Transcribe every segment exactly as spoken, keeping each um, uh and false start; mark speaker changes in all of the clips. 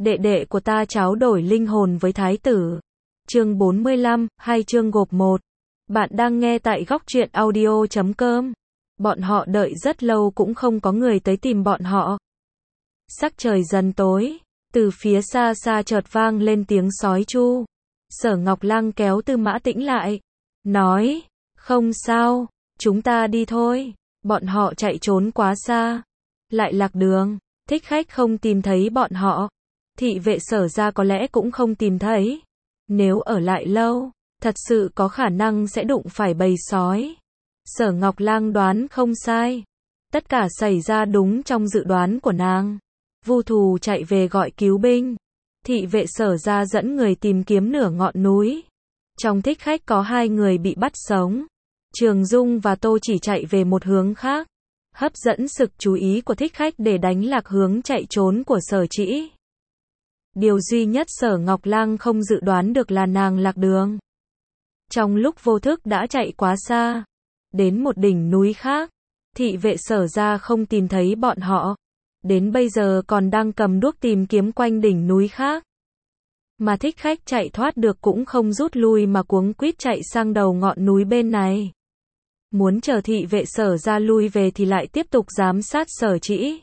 Speaker 1: đệ đệ của ta tráo đổi linh hồn với thái tử. Chương bốn mươi lăm, hai chương gộp một. Bạn đang nghe tại góc truyện audio chấm com. Bọn họ đợi rất lâu cũng không có người tới tìm bọn họ. Sắc trời dần tối, từ phía xa xa chợt vang lên tiếng sói chu. Sở Ngọc Lăng kéo Tư Mã Tĩnh lại, nói, không sao, chúng ta đi thôi. Bọn họ chạy trốn quá xa, lại lạc đường, thích khách không tìm thấy bọn họ. Thị vệ Sở ra có lẽ cũng không tìm thấy. Nếu ở lại lâu, thật sự có khả năng sẽ đụng phải bầy sói. Sở Ngọc Lang đoán không sai. Tất cả xảy ra đúng trong dự đoán của nàng. Vu Thù chạy về gọi cứu binh. Thị vệ Sở ra dẫn người tìm kiếm nửa ngọn núi. Trong thích khách có hai người bị bắt sống. Trường Dung và Tô Chỉ chạy về một hướng khác, hấp dẫn sự chú ý của thích khách để đánh lạc hướng chạy trốn của Sở Trĩ. Điều duy nhất Sở Ngọc Lang không dự đoán được là nàng lạc đường. Trong lúc vô thức đã chạy quá xa, đến một đỉnh núi khác, thị vệ Sở ra không tìm thấy bọn họ. Đến bây giờ còn đang cầm đuốc tìm kiếm quanh đỉnh núi khác. Mà thích khách chạy thoát được cũng không rút lui mà cuống quýt chạy sang đầu ngọn núi bên này. Muốn chờ thị vệ Sở ra lui về thì lại tiếp tục giám sát Sở Trĩ.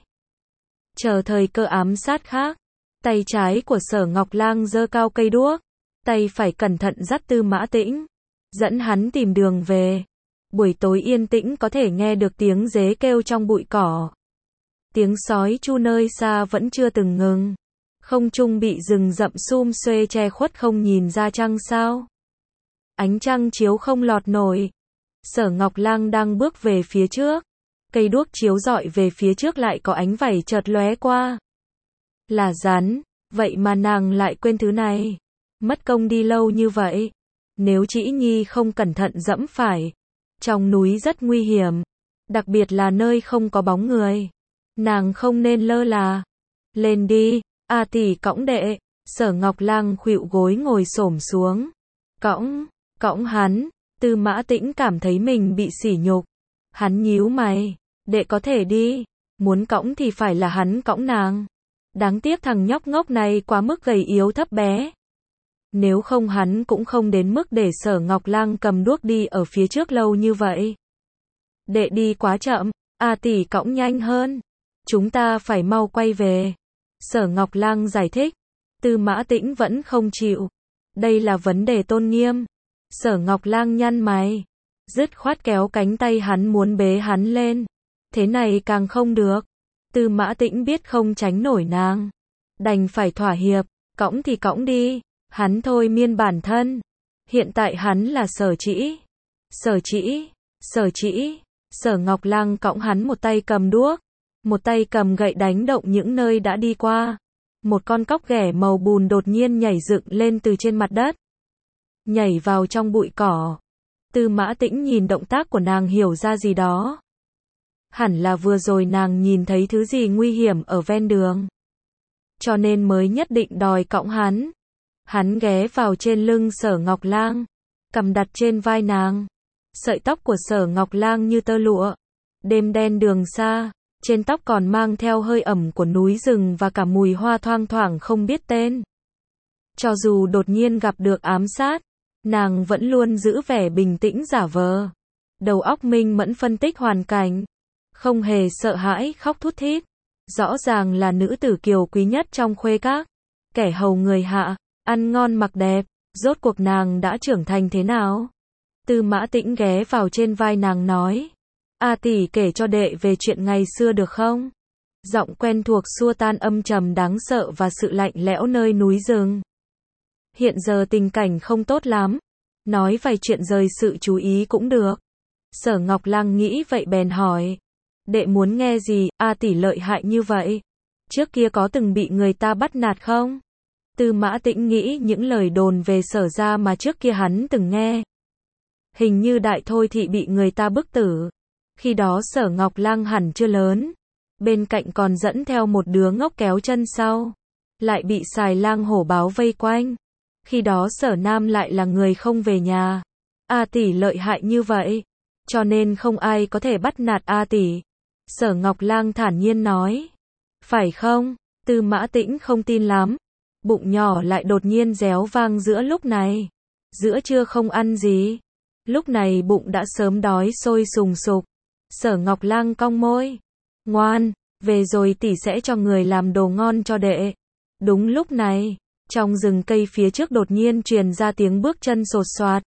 Speaker 1: Chờ thời cơ ám sát khác. Tay trái của Sở Ngọc Lang giơ cao cây đuốc, tay phải cẩn thận dắt Tư Mã Tĩnh, dẫn hắn tìm đường về. Buổi tối yên tĩnh có thể nghe được tiếng dế kêu trong bụi cỏ. Tiếng sói chu nơi xa vẫn chưa từng ngừng. Không trung bị rừng rậm sum xuê che khuất không nhìn ra trăng sao. Ánh trăng chiếu không lọt nổi. Sở Ngọc Lang đang bước về phía trước. Cây đuốc chiếu rọi về phía trước lại có ánh vảy chợt lóe qua. Là rắn, vậy mà nàng lại quên thứ này. Mất công đi lâu như vậy. Nếu Trĩ Nhi không cẩn thận dẫm phải. Trong núi rất nguy hiểm. Đặc biệt là nơi không có bóng người. Nàng không nên lơ là. Lên đi, A tỷ cõng đệ. Sở Ngọc Lang khuỵu gối ngồi xổm xuống. Cõng, cõng hắn. Tư Mã Tĩnh cảm thấy mình bị sỉ nhục. Hắn nhíu mày. Đệ có thể đi. Muốn cõng thì phải là hắn cõng nàng. Đáng tiếc thằng nhóc ngốc này quá mức gầy yếu thấp bé. Nếu không hắn cũng không đến mức để Sở Ngọc Lang cầm đuốc đi ở phía trước lâu như vậy. Đệ đi quá chậm, A tỷ cõng nhanh hơn. Chúng ta phải mau quay về. Sở Ngọc Lang giải thích. Tư Mã Tĩnh vẫn không chịu. Đây là vấn đề tôn nghiêm. Sở Ngọc Lang nhăn mày. Dứt khoát kéo cánh tay hắn muốn bế hắn lên. Thế này càng không được. Tư Mã Tĩnh biết không tránh nổi nàng. Đành phải thỏa hiệp. Cõng thì cõng đi. Hắn thôi miên bản thân. Hiện tại hắn là Sở Trĩ. Sở Trĩ. Sở Trĩ. Sở Ngọc Lang cõng hắn một tay cầm đuốc. Một tay cầm gậy đánh động những nơi đã đi qua. Một con cóc ghẻ màu bùn đột nhiên nhảy dựng lên từ trên mặt đất. Nhảy vào trong bụi cỏ. Tư Mã Tĩnh nhìn động tác của nàng hiểu ra gì đó. Hẳn là vừa rồi nàng nhìn thấy thứ gì nguy hiểm ở ven đường. Cho nên mới nhất định đòi cõng hắn. Hắn ghé vào trên lưng Sở Ngọc Lang. Cầm đặt trên vai nàng. Sợi tóc của Sở Ngọc Lang như tơ lụa. Đêm đen đường xa. Trên tóc còn mang theo hơi ẩm của núi rừng và cả mùi hoa thoang thoảng không biết tên. Cho dù đột nhiên gặp được ám sát, nàng vẫn luôn giữ vẻ bình tĩnh giả vờ. Đầu óc minh mẫn phân tích hoàn cảnh. Không hề sợ hãi khóc thút thít. Rõ ràng là nữ tử kiều quý nhất trong khuê các. Kẻ hầu người hạ, ăn ngon mặc đẹp. Rốt cuộc nàng đã trưởng thành thế nào? Tư Mã Tĩnh ghé vào trên vai nàng nói. A tỷ kể cho đệ về chuyện ngày xưa được không? Giọng quen thuộc xua tan âm trầm đáng sợ và sự lạnh lẽo nơi núi rừng. Hiện giờ tình cảnh không tốt lắm. Nói vài chuyện rời sự chú ý cũng được. Sở Ngọc Lang nghĩ vậy bèn hỏi. Đệ muốn nghe gì, A tỷ lợi hại như vậy? Trước kia có từng bị người ta bắt nạt không? Tư Mã Tĩnh nghĩ những lời đồn về Sở ra mà trước kia hắn từng nghe. Hình như Đại Thôi Thị bị người ta bức tử. Khi đó Sở Ngọc Lang hẳn chưa lớn. Bên cạnh còn dẫn theo một đứa ngốc kéo chân sau. Lại bị xài lang hổ báo vây quanh. Khi đó Sở Nam lại là người không về nhà. A tỷ lợi hại như vậy. Cho nên không ai có thể bắt nạt A tỷ. Sở Ngọc Lang thản nhiên nói. Phải không? Tư Mã Tĩnh không tin lắm. Bụng nhỏ lại đột nhiên réo vang giữa lúc này. Giữa trưa không ăn gì. Lúc này bụng đã sớm đói sôi sùng sục. Sở Ngọc Lang cong môi. Ngoan, về rồi tỷ sẽ cho người làm đồ ngon cho đệ. Đúng lúc này, trong rừng cây phía trước đột nhiên truyền ra tiếng bước chân sột soạt.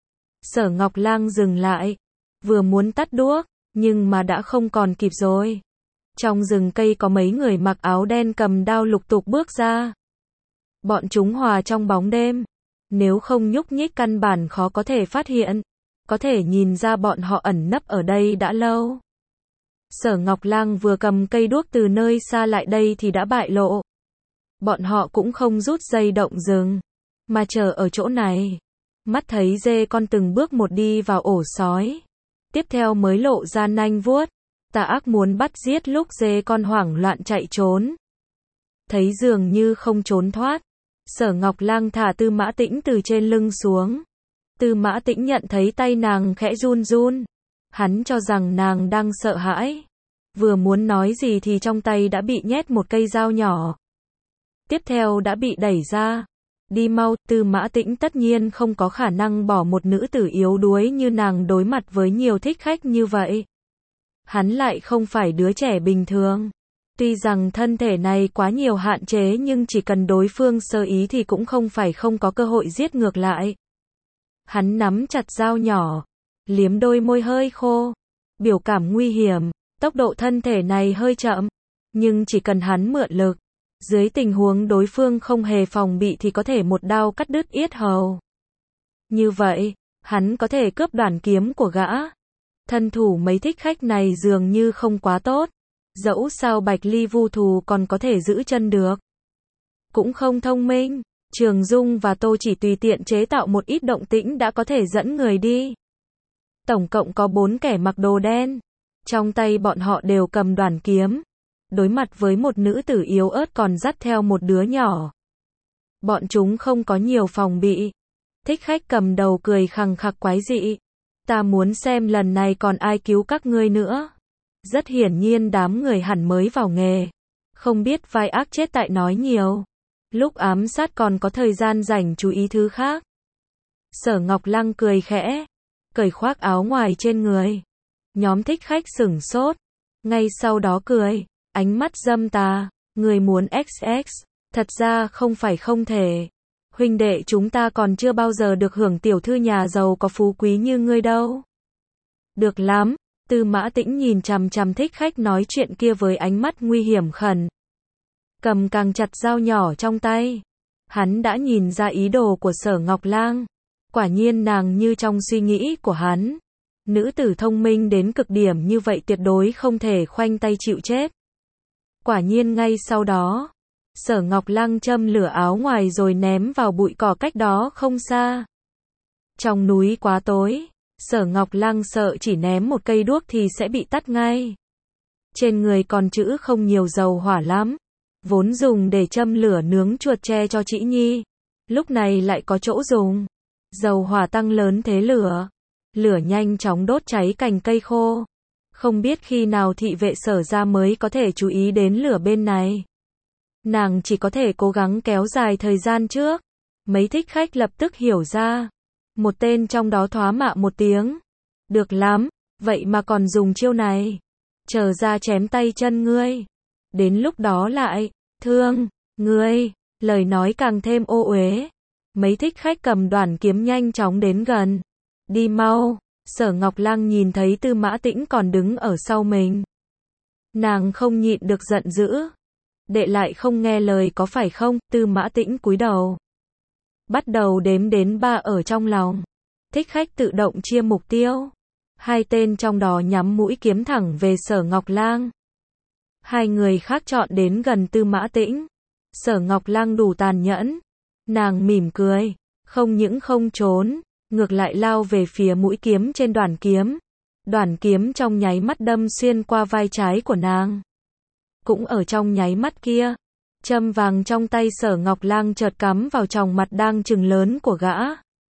Speaker 1: Sở Ngọc Lang dừng lại. Vừa muốn tắt đuốc, nhưng mà đã không còn kịp rồi. Trong rừng cây có mấy người mặc áo đen cầm đao lục tục bước ra. Bọn chúng hòa trong bóng đêm. Nếu không nhúc nhích căn bản khó có thể phát hiện. Có thể nhìn ra bọn họ ẩn nấp ở đây đã lâu. Sở Ngọc Lang vừa cầm cây đuốc từ nơi xa lại đây thì đã bại lộ. Bọn họ cũng không rút dây động rừng, mà chờ ở chỗ này. Mắt thấy dê con từng bước một đi vào ổ sói. Tiếp theo mới lộ ra nanh vuốt. Tà ác muốn bắt giết lúc dê con hoảng loạn chạy trốn. Thấy dường như không trốn thoát. Sở Ngọc Lang thả Tư Mã Tĩnh từ trên lưng xuống. Tư Mã Tĩnh nhận thấy tay nàng khẽ run run. Hắn cho rằng nàng đang sợ hãi. Vừa muốn nói gì thì trong tay đã bị nhét một cây dao nhỏ. Tiếp theo đã bị đẩy ra. Đi mau, Tư Mã Tĩnh tất nhiên không có khả năng bỏ một nữ tử yếu đuối như nàng đối mặt với nhiều thích khách như vậy. Hắn lại không phải đứa trẻ bình thường. Tuy rằng thân thể này quá nhiều hạn chế nhưng chỉ cần đối phương sơ ý thì cũng không phải không có cơ hội giết ngược lại. Hắn nắm chặt dao nhỏ, liếm đôi môi hơi khô, biểu cảm nguy hiểm, tốc độ thân thể này hơi chậm, nhưng chỉ cần hắn mượn lực, dưới tình huống đối phương không hề phòng bị thì có thể một đao cắt đứt yết hầu. Như vậy, hắn có thể cướp đoản kiếm của gã. Thân thủ mấy thích khách này dường như không quá tốt. Dẫu sao Bạch Ly Vu Thù còn có thể giữ chân được. Cũng không thông minh. Trường Dung và Tô chỉ tùy tiện chế tạo một ít động tĩnh đã có thể dẫn người đi. Tổng cộng có bốn kẻ mặc đồ đen. Trong tay bọn họ đều cầm đoản kiếm. Đối mặt với một nữ tử yếu ớt còn dắt theo một đứa nhỏ. Bọn chúng không có nhiều phòng bị. Thích khách cầm đầu cười khằng khặc quái dị. Ta muốn xem lần này còn ai cứu các ngươi nữa. Rất hiển nhiên đám người hẳn mới vào nghề. Không biết vai ác chết tại nói nhiều. Lúc ám sát còn có thời gian rảnh chú ý thứ khác. Sở Ngọc Lang cười khẽ. Cởi khoác áo ngoài trên người. Nhóm thích khách sửng sốt. Ngay sau đó cười. Ánh mắt dâm tà. Người muốn ích ích. Thật ra không phải không thể. Huynh đệ chúng ta còn chưa bao giờ được hưởng tiểu thư nhà giàu có phú quý như ngươi đâu. Được lắm. Tư Mã Tĩnh nhìn chằm chằm thích khách nói chuyện kia với ánh mắt nguy hiểm khẩn. Cầm càng chặt dao nhỏ trong tay. Hắn đã nhìn ra ý đồ của Sở Ngọc Lang. Quả nhiên nàng như trong suy nghĩ của hắn. Nữ tử thông minh đến cực điểm như vậy tuyệt đối không thể khoanh tay chịu chết. Quả nhiên ngay sau đó, Sở Ngọc Lang châm lửa áo ngoài rồi ném vào bụi cỏ cách đó không xa. Trong núi quá tối. Sở Ngọc Lang sợ chỉ ném một cây đuốc thì sẽ bị tắt ngay. Trên người còn trữ không nhiều dầu hỏa lắm. Vốn dùng để châm lửa nướng chuột tre cho Trĩ Nhi. Lúc này lại có chỗ dùng. Dầu hỏa tăng lớn thế lửa. Lửa nhanh chóng đốt cháy cành cây khô. Không biết khi nào thị vệ Sở ra mới có thể chú ý đến lửa bên này. Nàng chỉ có thể cố gắng kéo dài thời gian trước. Mấy thích khách lập tức hiểu ra. Một tên trong đó thoá mạ một tiếng. Được lắm, vậy mà còn dùng chiêu này. Chờ ra chém tay chân ngươi. Đến lúc đó lại, thương, ngươi, lời nói càng thêm ô uế. Mấy thích khách cầm đoản kiếm nhanh chóng đến gần. Đi mau, Sở Ngọc Lang nhìn thấy Tư Mã Tĩnh còn đứng ở sau mình. Nàng không nhịn được giận dữ. Đệ lại không nghe lời có phải không? Tư Mã Tĩnh cúi đầu. Bắt đầu đếm đến ba ở trong lòng. Thích khách tự động chia mục tiêu. Hai tên trong đó nhắm mũi kiếm thẳng về Sở Ngọc Lang. Hai người khác chọn đến gần Tư Mã Tĩnh. Sở Ngọc Lang đủ tàn nhẫn. Nàng mỉm cười. Không những không trốn. Ngược lại lao về phía mũi kiếm trên đoản kiếm. Đoản kiếm trong nháy mắt đâm xuyên qua vai trái của nàng. Cũng ở trong nháy mắt kia. Châm vàng trong tay Sở Ngọc Lang chợt cắm vào tròng mặt đang trừng lớn của gã.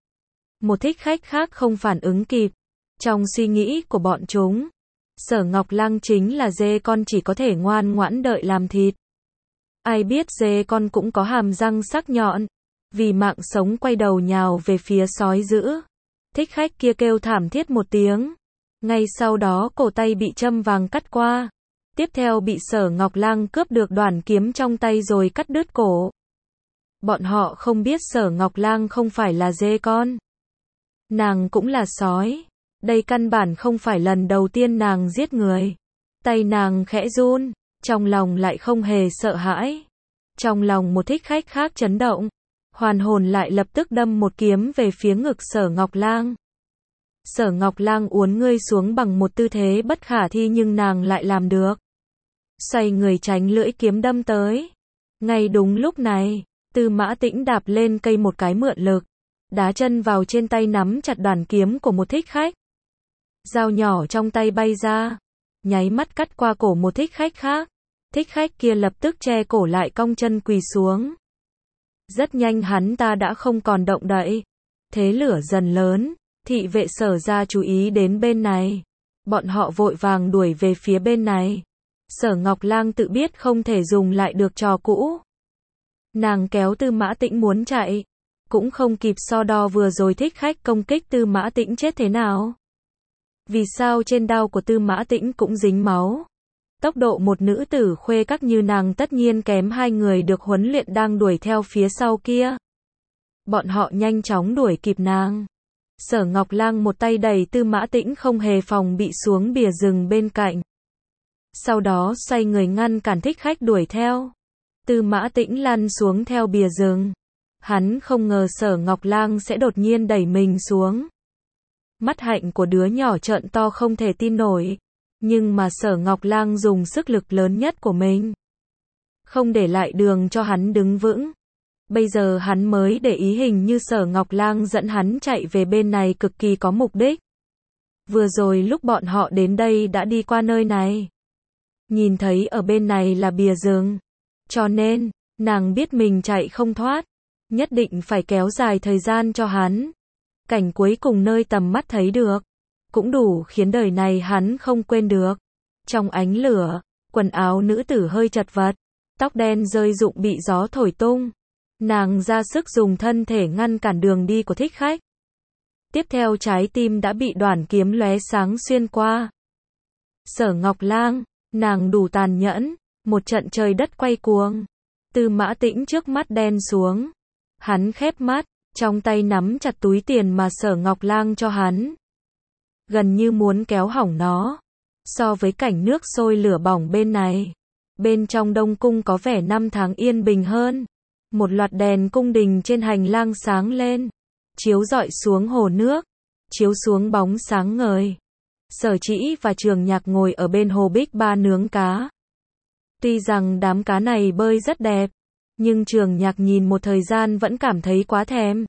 Speaker 1: Một thích khách khác không phản ứng kịp. Trong suy nghĩ của bọn chúng, Sở Ngọc Lang chính là dê con chỉ có thể ngoan ngoãn đợi làm thịt. Ai biết dê con cũng có hàm răng sắc nhọn. Vì mạng sống quay đầu nhào về phía sói dữ. Thích khách kia kêu thảm thiết một tiếng. Ngay sau đó cổ tay bị châm vàng cắt qua. Tiếp theo bị Sở Ngọc Lang cướp được đoản kiếm trong tay rồi cắt đứt cổ. Bọn họ không biết Sở Ngọc Lang không phải là dê con. Nàng cũng là sói. Đây căn bản không phải lần đầu tiên nàng giết người. Tay nàng khẽ run, trong lòng lại không hề sợ hãi. Trong lòng một thích khách khác chấn động. Hoàn hồn lại lập tức đâm một kiếm về phía ngực Sở Ngọc Lang. Sở Ngọc Lang uốn ngươi xuống bằng một tư thế bất khả thi nhưng nàng lại làm được. Xoay người tránh lưỡi kiếm đâm tới. Ngay đúng lúc này, Tư Mã Tĩnh đạp lên cây một cái mượn lực. Đá chân vào trên tay nắm chặt đoản kiếm của một thích khách. Dao nhỏ trong tay bay ra. Nháy mắt cắt qua cổ một thích khách khác. Thích khách kia lập tức che cổ lại cong chân quỳ xuống. Rất nhanh hắn ta đã không còn động đậy. Thế lửa dần lớn, thị vệ Sở ra chú ý đến bên này. Bọn họ vội vàng đuổi về phía bên này. Sở Ngọc Lang tự biết không thể dùng lại được trò cũ. Nàng kéo Tư Mã Tĩnh muốn chạy. Cũng không kịp so đo vừa rồi thích khách công kích Tư Mã Tĩnh chết thế nào. Vì sao trên đao của Tư Mã Tĩnh cũng dính máu. Tốc độ một nữ tử khuê các như nàng tất nhiên kém hai người được huấn luyện đang đuổi theo phía sau kia. Bọn họ nhanh chóng đuổi kịp nàng. Sở Ngọc Lang một tay đẩy Tư Mã Tĩnh không hề phòng bị xuống bìa rừng bên cạnh. Sau đó xoay người ngăn cản thích khách đuổi theo. Tư Mã Tĩnh lăn xuống theo bìa rừng. Hắn không ngờ Sở Ngọc Lang sẽ đột nhiên đẩy mình xuống. Mắt hạnh của đứa nhỏ trợn to không thể tin nổi. Nhưng mà Sở Ngọc Lang dùng sức lực lớn nhất của mình. Không để lại đường cho hắn đứng vững. Bây giờ hắn mới để ý hình như Sở Ngọc Lang dẫn hắn chạy về bên này cực kỳ có mục đích. Vừa rồi lúc bọn họ đến đây đã đi qua nơi này. Nhìn thấy ở bên này là bìa rừng. Cho nên, nàng biết mình chạy không thoát. Nhất định phải kéo dài thời gian cho hắn. Cảnh cuối cùng nơi tầm mắt thấy được. Cũng đủ khiến đời này hắn không quên được. Trong ánh lửa, quần áo nữ tử hơi chật vật. Tóc đen rơi rụng bị gió thổi tung. Nàng ra sức dùng thân thể ngăn cản đường đi của thích khách. Tiếp theo trái tim đã bị đoản kiếm lóe sáng xuyên qua. Sở Ngọc Lang, nàng đủ tàn nhẫn. Một trận trời đất quay cuồng. Tư Mã Tĩnh trước mắt đen xuống. Hắn khép mắt, trong tay nắm chặt túi tiền mà Sở Ngọc Lang cho hắn. Gần như muốn kéo hỏng nó. So với cảnh nước sôi lửa bỏng bên này, bên trong Đông Cung có vẻ năm tháng yên bình hơn. Một loạt đèn cung đình trên hành lang sáng lên, chiếu rọi xuống hồ nước, chiếu xuống bóng sáng ngời. Sở Trĩ và Trường Nhạc ngồi ở bên hồ Bích Ba nướng cá. Tuy rằng đám cá này bơi rất đẹp, nhưng Trường Nhạc nhìn một thời gian vẫn cảm thấy quá thèm.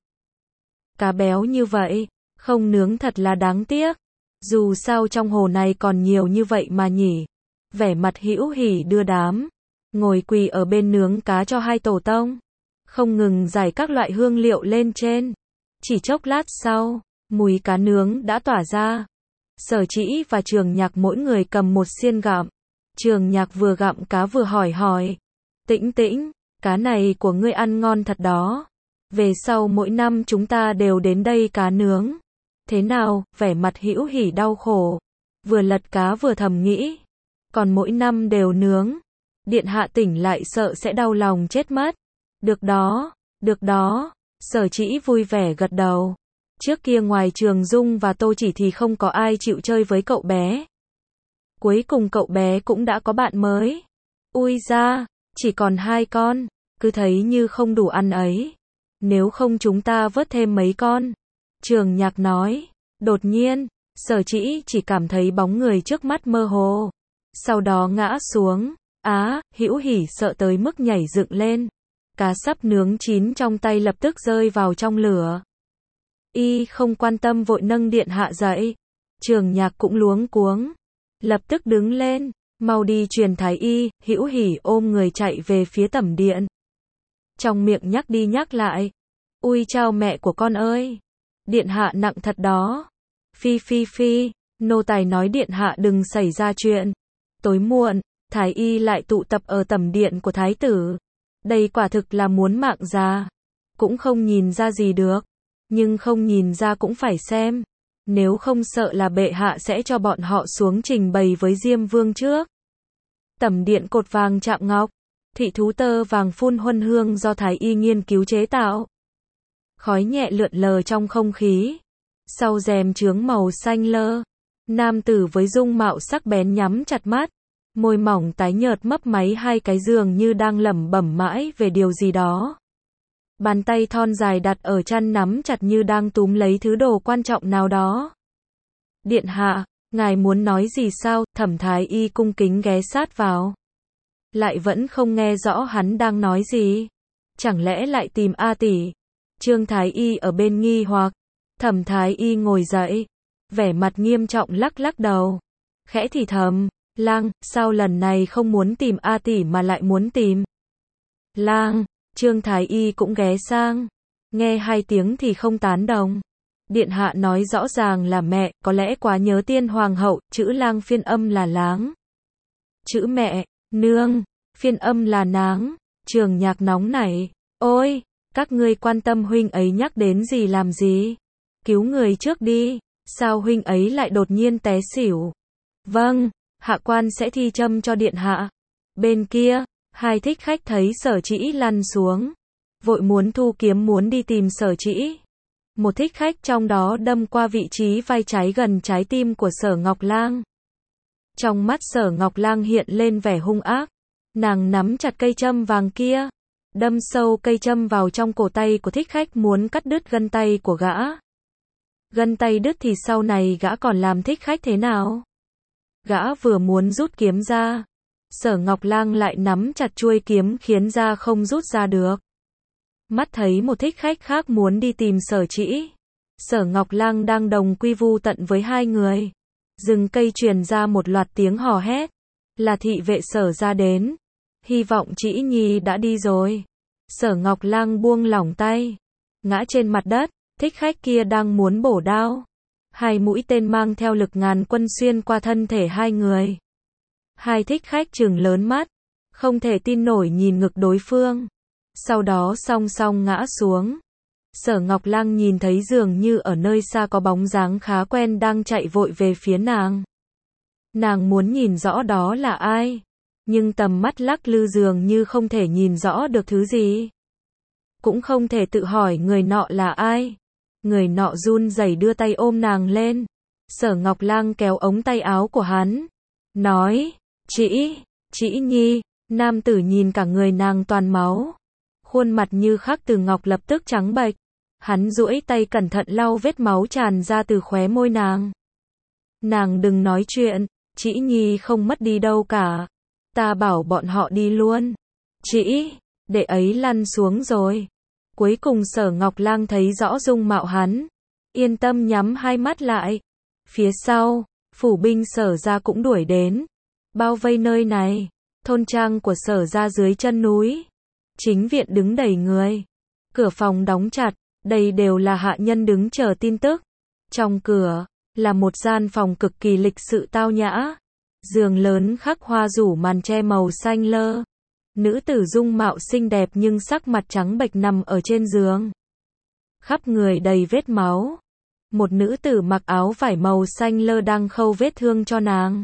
Speaker 1: Cá béo như vậy, không nướng thật là đáng tiếc. Dù sao trong hồ này còn nhiều như vậy mà nhỉ. Vẻ mặt hữu hỉ đưa đám. Ngồi quỳ ở bên nướng cá cho hai tổ tông. Không ngừng rải các loại hương liệu lên trên. Chỉ chốc lát sau, mùi cá nướng đã tỏa ra. Sở Trĩ và Trường Nhạc mỗi người cầm một xiên gặm. Trường Nhạc vừa gặm cá vừa hỏi hỏi. Tĩnh Tĩnh, cá này của ngươi ăn ngon thật đó. Về sau mỗi năm chúng ta đều đến đây cá nướng. Thế nào, vẻ mặt hữu hỉ đau khổ. Vừa lật cá vừa thầm nghĩ. Còn mỗi năm đều nướng. Điện hạ tỉnh lại sợ sẽ đau lòng chết mất. Được đó, được đó. Sở Trĩ vui vẻ gật đầu. Trước kia ngoài Trường Dung và Tô Chỉ thì không có ai chịu chơi với cậu bé. Cuối cùng cậu bé cũng đã có bạn mới. Ui da, chỉ còn hai con. Cứ thấy như không đủ ăn ấy. Nếu không chúng ta vớt thêm mấy con. Trường Nhạc nói. Đột nhiên, Sở Trĩ chỉ cảm thấy bóng người trước mắt mơ hồ. Sau đó ngã xuống. Á, hữu hỉ sợ tới mức nhảy dựng lên. Cá sắp nướng chín trong tay lập tức rơi vào trong lửa. Y không quan tâm vội nâng điện hạ dậy. Trường Nhạc cũng luống cuống. Lập tức đứng lên. Mau đi truyền thái y. Hữu hỉ ôm người chạy về phía tẩm điện. Trong miệng nhắc đi nhắc lại. Ui chao mẹ của con ơi. Điện hạ nặng thật đó. Phi phi phi. Nô tài nói điện hạ đừng xảy ra chuyện. Tối muộn, Thái y lại tụ tập ở tẩm điện của thái tử. Đây quả thực là muốn mạng già. Cũng không nhìn ra gì được. Nhưng không nhìn ra cũng phải xem. Nếu không sợ là bệ hạ sẽ cho bọn họ xuống trình bày với Diêm Vương trước. Tẩm điện cột vàng chạm ngọc. Thị thú tơ vàng phun huân hương do thái y nghiên cứu chế tạo. Khói nhẹ lượn lờ trong không khí. Sau rèm chướng màu xanh lơ. Nam tử với dung mạo sắc bén nhắm chặt mắt. Môi mỏng tái nhợt mấp máy hai cái giường như đang lẩm bẩm mãi về điều gì đó. Bàn tay thon dài đặt ở chăn nắm chặt như đang túm lấy thứ đồ quan trọng nào đó. Điện hạ, ngài muốn nói gì sao? Thẩm thái y cung kính ghé sát vào. Lại vẫn không nghe rõ hắn đang nói gì. Chẳng lẽ lại tìm A tỷ? Trương thái y ở bên nghi hoặc. Thẩm thái y ngồi dậy. Vẻ mặt nghiêm trọng lắc lắc đầu. Khẽ thì thầm. Lang, sao lần này không muốn tìm A tỷ mà lại muốn tìm? Lang, Trương thái y cũng ghé sang. Nghe hai tiếng thì không tán đồng. Điện hạ nói rõ ràng là mẹ, có lẽ quá nhớ tiên hoàng hậu, chữ lang phiên âm là láng. Chữ mẹ, nương, phiên âm là náng. Trường Nhạc nóng nảy. Ôi, các ngươi quan tâm huynh ấy nhắc đến gì làm gì? Cứu người trước đi. Sao huynh ấy lại đột nhiên té xỉu? Vâng, hạ quan sẽ thi châm cho điện hạ. Bên kia, hai thích khách thấy Sở Trĩ lăn xuống. Vội muốn thu kiếm muốn đi tìm Sở Trĩ. Một thích khách trong đó đâm qua vị trí vai trái gần trái tim của Sở Ngọc Lang. Trong mắt Sở Ngọc Lang hiện lên vẻ hung ác. Nàng nắm chặt cây châm vàng kia. Đâm sâu cây châm vào trong cổ tay của thích khách muốn cắt đứt gân tay của gã. Gân tay đứt thì sau này gã còn làm thích khách thế nào? Gã vừa muốn rút kiếm ra. Sở Ngọc Lang lại nắm chặt chuôi kiếm khiến ra không rút ra được. Mắt thấy một thích khách khác muốn đi tìm Sở Trĩ. Sở Ngọc Lang đang đồng quy vu tận với hai người. Rừng cây truyền ra một loạt tiếng hò hét. Là thị vệ Sở ra đến. Hy vọng Trĩ Nhi đã đi rồi. Sở Ngọc Lang buông lỏng tay. Ngã trên mặt đất. Thích khách kia đang muốn bổ đao. Hai mũi tên mang theo lực ngàn quân xuyên qua thân thể hai người. Hai thích khách trừng lớn mắt. Không thể tin nổi nhìn ngực đối phương. Sau đó song song ngã xuống. Sở Ngọc Lang nhìn thấy dường như ở nơi xa có bóng dáng khá quen đang chạy vội về phía nàng. Nàng muốn nhìn rõ đó là ai. Nhưng tầm mắt lắc lư dường như không thể nhìn rõ được thứ gì. Cũng không thể tự hỏi người nọ là ai. Người nọ run rẩy đưa tay ôm nàng lên. Sở Ngọc Lang kéo ống tay áo của hắn. Nói, Trĩ, Trĩ Nhi. Nam tử nhìn cả người nàng toàn máu. Khuôn mặt như khắc từ ngọc lập tức trắng bệch. Hắn duỗi tay cẩn thận lau vết máu tràn ra từ khóe môi nàng. Nàng đừng nói chuyện, Trĩ Nhi không mất đi đâu cả. Ta bảo bọn họ đi luôn. Trĩ, đệ ấy lăn xuống rồi. Cuối cùng Sở Ngọc Lang thấy rõ dung mạo hắn. Yên tâm nhắm hai mắt lại. Phía sau, phủ binh Sở ra cũng đuổi đến. Bao vây nơi này. Thôn trang của Sở ra dưới chân núi. Chính viện đứng đầy người. Cửa phòng đóng chặt. Đây đều là hạ nhân đứng chờ tin tức. Trong cửa, là một gian phòng cực kỳ lịch sự tao nhã. Giường lớn khắc hoa rủ màn tre màu xanh lơ. Nữ tử dung mạo xinh đẹp nhưng sắc mặt trắng bệch nằm ở trên giường. Khắp người đầy vết máu. Một nữ tử mặc áo vải màu xanh lơ đang khâu vết thương cho nàng.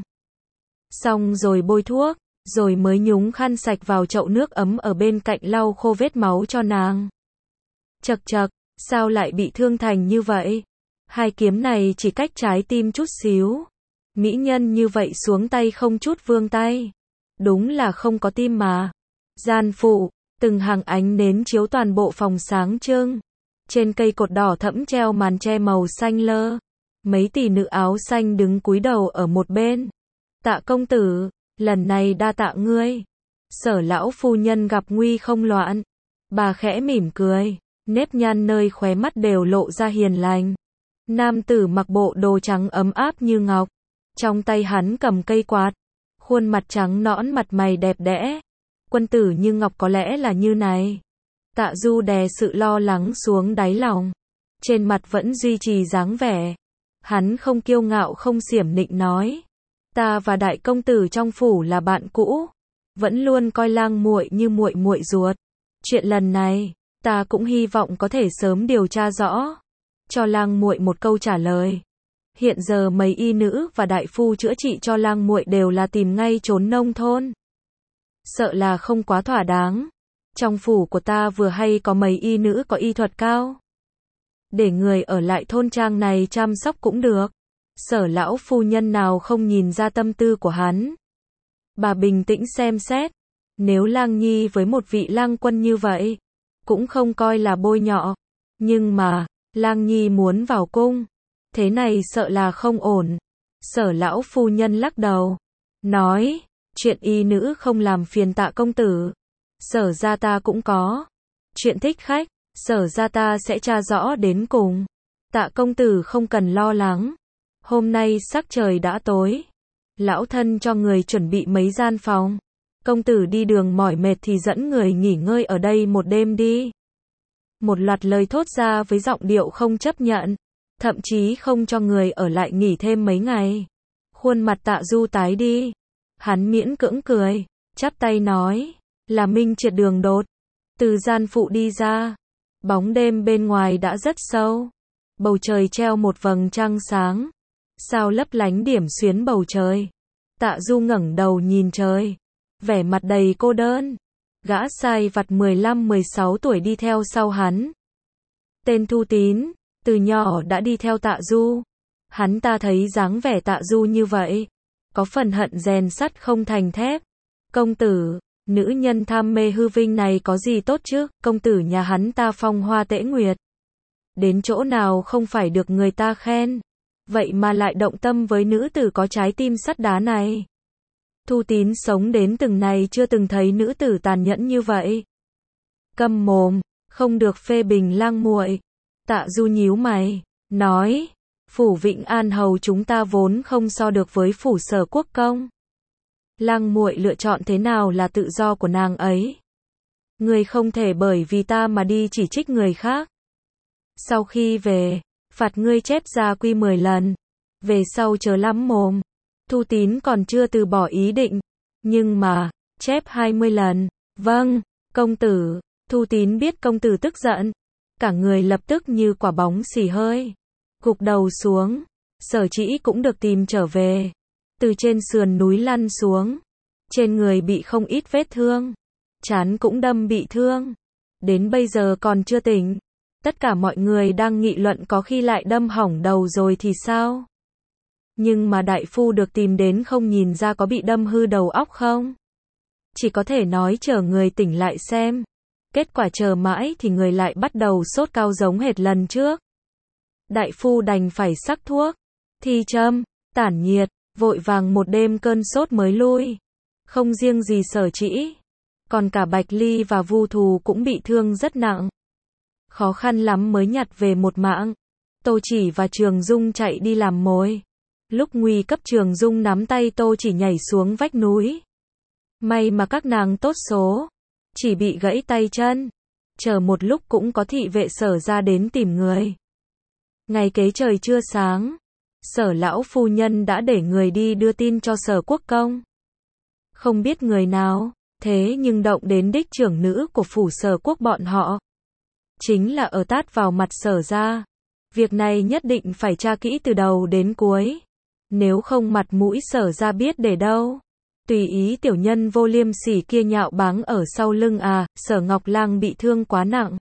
Speaker 1: Xong rồi bôi thuốc, rồi mới nhúng khăn sạch vào chậu nước ấm ở bên cạnh lau khô vết máu cho nàng. Chậc chậc, sao lại bị thương thành như vậy? Hai kiếm này chỉ cách trái tim chút xíu. Mỹ nhân như vậy xuống tay không chút vương tay. Đúng là không có tim mà. Gian phụ, từng hàng ánh nến chiếu toàn bộ phòng sáng trưng. Trên cây cột đỏ thẫm treo màn tre màu xanh lơ. Mấy tỷ nữ áo xanh đứng cúi đầu ở một bên. Tạ công tử, lần này đa tạ ngươi. Sở lão phu nhân gặp nguy không loạn. Bà khẽ mỉm cười, nếp nhăn nơi khóe mắt đều lộ ra hiền lành. Nam tử mặc bộ đồ trắng ấm áp như ngọc. Trong tay hắn cầm cây quạt. Khuôn mặt trắng nõn mặt mày đẹp đẽ. Quân tử như ngọc có lẽ là như này. Tạ Du đè sự lo lắng xuống đáy lòng. Trên mặt vẫn duy trì dáng vẻ. Hắn không kiêu ngạo không xiểm nịnh nói. Ta và đại công tử trong phủ là bạn cũ, vẫn luôn coi lang muội như muội muội ruột. Chuyện lần này, ta cũng hy vọng có thể sớm điều tra rõ, cho lang muội một câu trả lời. Hiện giờ mấy y nữ và đại phu chữa trị cho lang muội đều là tìm ngay trốn nông thôn. Sợ là không quá thỏa đáng. Trong phủ của ta vừa hay có mấy y nữ có y thuật cao. Để người ở lại thôn trang này chăm sóc cũng được. Sở lão phu nhân nào không nhìn ra tâm tư của hắn. Bà bình tĩnh xem xét. Nếu lang nhi với một vị lang quân như vậy, cũng không coi là bôi nhọ. Nhưng mà, lang nhi muốn vào cung. Thế này sợ là không ổn. Sở lão phu nhân lắc đầu. Nói, chuyện y nữ không làm phiền Tạ công tử. Sở ra ta cũng có. Chuyện thích khách, sở ra ta sẽ tra rõ đến cùng. Tạ công tử không cần lo lắng. Hôm nay sắc trời đã tối. Lão thân cho người chuẩn bị mấy gian phòng. Công tử đi đường mỏi mệt thì dẫn người nghỉ ngơi ở đây một đêm đi. Một loạt lời thốt ra với giọng điệu không chấp nhận. Thậm chí không cho người ở lại nghỉ thêm mấy ngày. Khuôn mặt Tạ Du tái đi. Hắn miễn cưỡng cười, chắp tay nói, là Minh Triệt đường đột. Từ gian phụ đi ra. Bóng đêm bên ngoài đã rất sâu. Bầu trời treo một vầng trăng sáng. Sao lấp lánh điểm xuyến bầu trời. Tạ Du ngẩng đầu nhìn trời. Vẻ mặt đầy cô đơn. Gã sai vặt mười lăm mười sáu tuổi đi theo sau hắn. Tên Thu Tín, từ nhỏ đã đi theo Tạ Du. Hắn ta thấy dáng vẻ Tạ Du như vậy. Có phần hận rèn sắt không thành thép. Công tử, nữ nhân tham mê hư vinh này có gì tốt chứ? Công tử nhà hắn ta phong hoa tễ nguyệt. Đến chỗ nào không phải được người ta khen. Vậy mà lại động tâm với nữ tử có trái tim sắt đá này. Thu Tín sống đến từng này chưa từng thấy nữ tử tàn nhẫn như vậy. Câm mồm, không được phê bình lang muội. Tạ Du nhíu mày, nói, phủ Vĩnh An Hầu chúng ta vốn không so được với phủ Sở Quốc công. Lang muội lựa chọn thế nào là tự do của nàng ấy. Người không thể bởi vì ta mà đi chỉ trích người khác. Sau khi về, phạt ngươi chép gia quy mười lần. Về sau chớ lắm mồm. Thu Tín còn chưa từ bỏ ý định. Nhưng mà, chép hai mươi lần. Vâng, công tử. Thu Tín biết công tử tức giận. Cả người lập tức như quả bóng xì hơi. Gục đầu xuống. Sở Trĩ cũng được tìm trở về. Từ trên sườn núi lăn xuống. Trên người bị không ít vết thương. Trán cũng đâm bị thương. Đến bây giờ còn chưa tỉnh. Tất cả mọi người đang nghị luận có khi lại đâm hỏng đầu rồi thì sao? Nhưng mà đại phu được tìm đến không nhìn ra có bị đâm hư đầu óc không? Chỉ có thể nói chờ người tỉnh lại xem. Kết quả chờ mãi thì người lại bắt đầu sốt cao giống hệt lần trước. Đại phu đành phải sắc thuốc, thi châm, tản nhiệt, vội vàng một đêm cơn sốt mới lui. Không riêng gì Sở Trĩ, còn cả Bạch Ly và Vu Thù cũng bị thương rất nặng. Khó khăn lắm mới nhặt về một mạng. Tô Chỉ và Trường Dung chạy đi làm mồi. Lúc nguy cấp Trường Dung nắm tay Tô Chỉ nhảy xuống vách núi. May mà các nàng tốt số, chỉ bị gãy tay chân. Chờ một lúc cũng có thị vệ Sở ra đến tìm người. Ngày kế trời chưa sáng, Sở lão phu nhân đã để người đi đưa tin cho Sở Quốc công. Không biết người nào, thế nhưng động đến đích trưởng nữ của phủ Sở Quốc bọn họ. Chính là ở tát vào mặt Sở ra. Việc này nhất định phải tra kỹ từ đầu đến cuối. Nếu không mặt mũi Sở ra biết để đâu. Tùy ý tiểu nhân vô liêm sỉ kia nhạo báng ở sau lưng à. Sở Ngọc Lang bị thương quá nặng.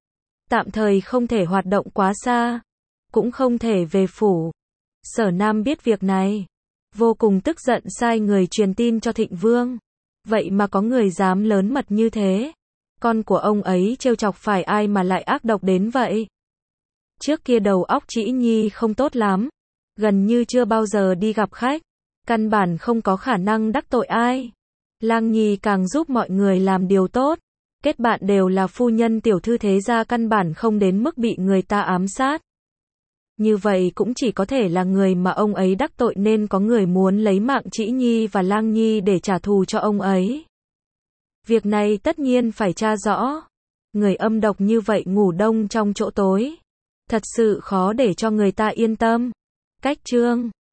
Speaker 1: Tạm thời không thể hoạt động quá xa. Cũng không thể về phủ. Sở Nam biết việc này. Vô cùng tức giận sai người truyền tin cho Thịnh Vương. Vậy mà có người dám lớn mật như thế. Con của ông ấy trêu chọc phải ai mà lại ác độc đến vậy. Trước kia đầu óc Trĩ Nhi không tốt lắm. Gần như chưa bao giờ đi gặp khách. Căn bản không có khả năng đắc tội ai. Lang Nhi càng giúp mọi người làm điều tốt. Kết bạn đều là phu nhân tiểu thư thế gia căn bản không đến mức bị người ta ám sát. Như vậy cũng chỉ có thể là người mà ông ấy đắc tội nên có người muốn lấy mạng Trĩ Nhi và Lang Nhi để trả thù cho ông ấy. Việc này tất nhiên phải tra rõ. Người âm độc như vậy ngủ đông trong chỗ tối. Thật sự khó để cho người ta yên tâm. Cách chương